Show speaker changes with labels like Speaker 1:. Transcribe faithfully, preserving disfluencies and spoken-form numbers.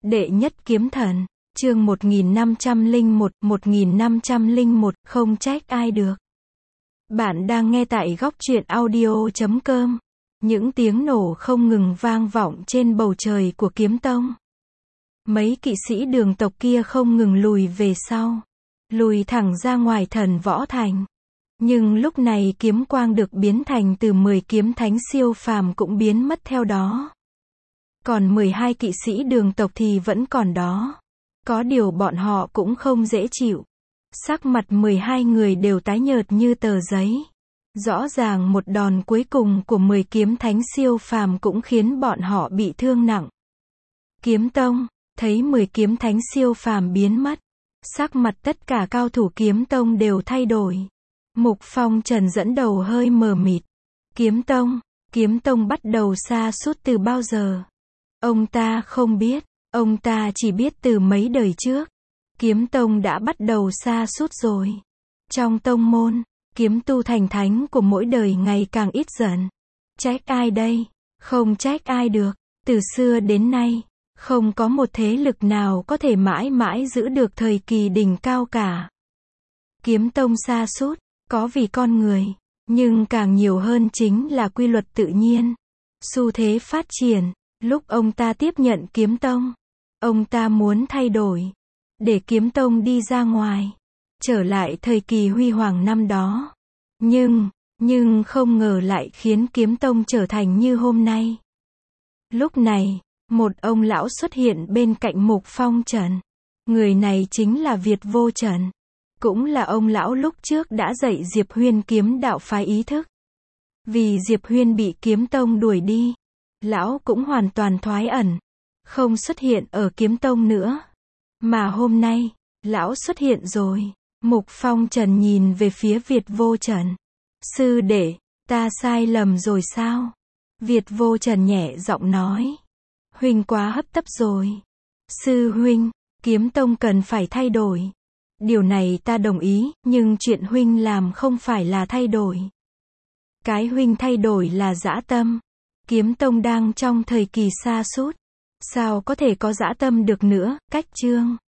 Speaker 1: Đệ nhất kiếm thần, chương một nghìn năm trăm lẻ một, một nghìn năm trăm lẻ một, không trách ai được. Bạn đang nghe tại góc truyện audio chấm com. Những tiếng nổ không ngừng vang vọng trên bầu trời của kiếm tông. Mấy kỵ sĩ đường tộc kia không ngừng lùi về sau, lùi thẳng ra ngoài thần võ thành. Nhưng lúc này kiếm quang được biến thành từ mười kiếm thánh siêu phàm cũng biến mất theo đó. Còn mười hai kỵ sĩ đường tộc thì vẫn còn đó. Có điều bọn họ cũng không dễ chịu. Sắc mặt mười hai người đều tái nhợt như tờ giấy. Rõ ràng một đòn cuối cùng của mười kiếm thánh siêu phàm cũng khiến bọn họ bị thương nặng. Kiếm tông, thấy mười kiếm thánh siêu phàm biến mất, sắc mặt tất cả cao thủ kiếm tông đều thay đổi. Mục Phong Trần dẫn đầu hơi mờ mịt. Kiếm tông, kiếm tông bắt đầu sa sút từ bao giờ? Ông ta không biết, ông ta chỉ biết từ mấy đời trước. Kiếm tông đã bắt đầu sa sút rồi. Trong tông môn, kiếm tu thành thánh của mỗi đời ngày càng ít dần. Trách ai đây? Không trách ai được. Từ xưa đến nay, không có một thế lực nào có thể mãi mãi giữ được thời kỳ đỉnh cao cả. Kiếm tông sa sút, có vì con người, nhưng càng nhiều hơn chính là quy luật tự nhiên. Xu thế phát triển, lúc ông ta tiếp nhận kiếm tông, ông ta muốn thay đổi, để kiếm tông đi ra ngoài, trở lại thời kỳ huy hoàng năm đó. Nhưng, nhưng không ngờ lại khiến kiếm tông trở thành như hôm nay. Lúc này, một ông lão xuất hiện bên cạnh Mục Phong Trần. Người này chính là Việt Vô Trần. Cũng là ông lão lúc trước đã dạy Diệp Huyên kiếm đạo phái ý thức. Vì Diệp Huyên bị kiếm tông đuổi đi, lão cũng hoàn toàn thoái ẩn, không xuất hiện ở kiếm tông nữa. Mà hôm nay, lão xuất hiện rồi. Mục Phong Trần nhìn về phía Việt Vô Trần. Sư đệ, ta sai lầm rồi sao? Việt Vô Trần nhẹ giọng nói. Huynh quá hấp tấp rồi. Sư huynh, kiếm tông cần phải thay đổi. Điều này ta đồng ý, nhưng chuyện huynh làm không phải là thay đổi. Cái huynh thay đổi là dã tâm. Kiếm tông đang trong thời kỳ sa sút, sao có thể có dã tâm được nữa? Cách chương.